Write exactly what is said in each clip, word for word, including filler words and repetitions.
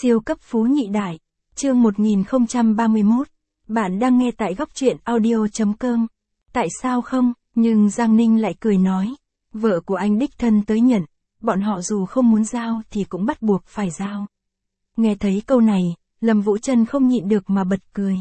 Siêu cấp phú nhị đại, chương một nghìn không trăm ba mươi mốt, bạn đang nghe tại góc truyện audio.com. Tại sao không, nhưng Giang Ninh lại cười nói, vợ của anh đích thân tới nhận, bọn họ dù không muốn giao thì cũng bắt buộc phải giao. Nghe thấy câu này, Lâm Vũ Trân không nhịn được mà bật cười.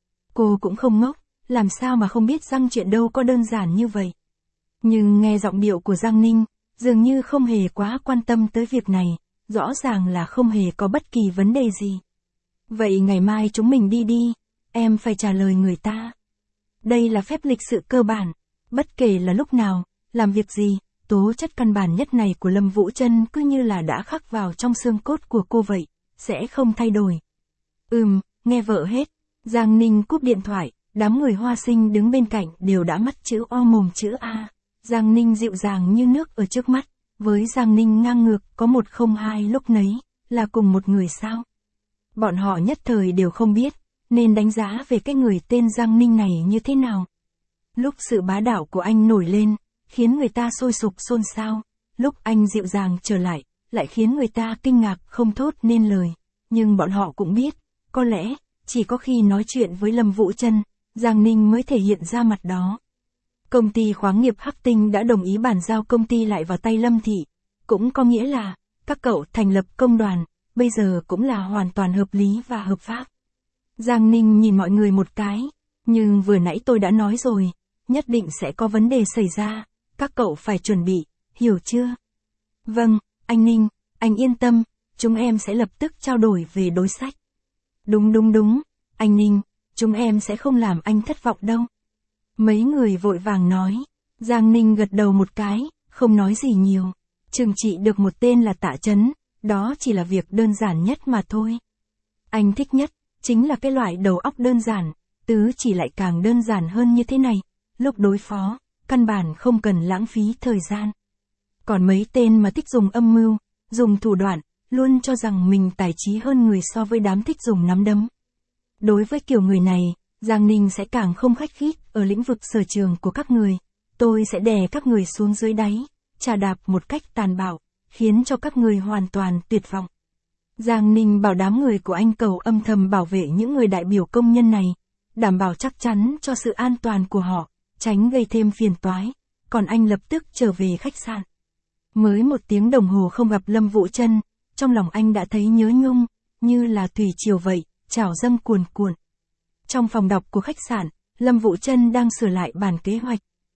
Cô cũng không ngốc, làm sao mà không biết rằng chuyện đâu có đơn giản như vậy. Nhưng nghe giọng điệu của Giang Ninh, dường như không hề quá quan tâm tới việc này, rõ ràng là không hề có bất kỳ vấn đề gì. Vậy ngày mai chúng mình đi đi, em phải trả lời người ta. Đây là phép lịch sự cơ bản, bất kể là lúc nào, làm việc gì, tố chất căn bản nhất này của Lâm Vũ Trân cứ như là đã khắc vào trong xương cốt của cô vậy, sẽ không thay đổi. Ừm, nghe vợ hết, Giang Ninh cúp điện thoại, đám người Hoa Sinh đứng bên cạnh đều đã mắt chữ O mồm chữ A. Giang Ninh dịu dàng như nước ở trước mắt, với Giang Ninh ngang ngược có một không hai lúc nấy, là cùng một người sao? Bọn họ nhất thời đều không biết, nên đánh giá về cái người tên Giang Ninh này như thế nào. Lúc sự bá đạo của anh nổi lên, khiến người ta sôi sục xôn xao, lúc anh dịu dàng trở lại, lại khiến người ta kinh ngạc không thốt nên lời. Nhưng bọn họ cũng biết, có lẽ, chỉ có khi nói chuyện với Lâm Vũ Trân, Giang Ninh mới thể hiện ra mặt đó. Công ty khoáng nghiệp Hắc Tinh đã đồng ý bàn giao công ty lại vào tay Lâm Thị, cũng có nghĩa là, các cậu thành lập công đoàn, bây giờ cũng là hoàn toàn hợp lý và hợp pháp. Giang Ninh nhìn mọi người một cái, nhưng vừa nãy tôi đã nói rồi, nhất định sẽ có vấn đề xảy ra, các cậu phải chuẩn bị, hiểu chưa? Vâng, anh Ninh, anh yên tâm, chúng em sẽ lập tức trao đổi về đối sách. Đúng đúng đúng, anh Ninh, chúng em sẽ không làm anh thất vọng đâu. Mấy người vội vàng nói, Giang Ninh gật đầu một cái, không nói gì nhiều. Trừng trị được một tên là Tạ Chấn, đó chỉ là việc đơn giản nhất mà thôi. Anh thích nhất, chính là cái loại đầu óc đơn giản, tứ chỉ lại càng đơn giản hơn như thế này. Lúc đối phó, căn bản không cần lãng phí thời gian. Còn mấy tên mà thích dùng âm mưu, dùng thủ đoạn, luôn cho rằng mình tài trí hơn người so với đám thích dùng nắm đấm. Đối với kiểu người này, Giang Ninh sẽ càng không khách khí ở lĩnh vực sở trường của các người. Tôi sẽ đè các người xuống dưới đáy, chà đạp một cách tàn bạo, khiến cho các người hoàn toàn tuyệt vọng. Giang Ninh bảo đám người của anh cầu âm thầm bảo vệ những người đại biểu công nhân này, đảm bảo chắc chắn cho sự an toàn của họ, tránh gây thêm phiền toái, còn anh lập tức trở về khách sạn. Mới một tiếng đồng hồ không gặp Lâm Vũ Trân, trong lòng anh đã thấy nhớ nhung, như là thủy triều vậy, trào dâng cuồn cuộn. Trong phòng đọc của khách sạn, Lâm Vũ Trân đang sửa lại bản kế hoạch.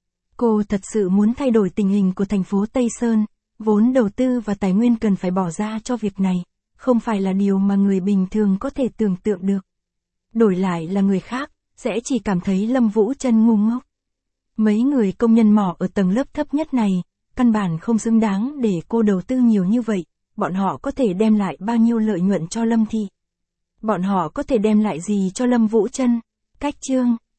Cô thật sự muốn thay đổi tình hình của thành phố Tây Sơn, vốn đầu tư và tài nguyên cần phải bỏ ra cho việc này, không phải là điều mà người bình thường có thể tưởng tượng được. Đổi lại là người khác, sẽ chỉ cảm thấy Lâm Vũ Trân ngu ngốc. Mấy người công nhân mỏ ở tầng lớp thấp nhất này, căn bản không xứng đáng để cô đầu tư nhiều như vậy, bọn họ có thể đem lại bao nhiêu lợi nhuận cho Lâm Thị. Bọn họ có thể đem lại gì cho Lâm Vũ Trân? Cách chương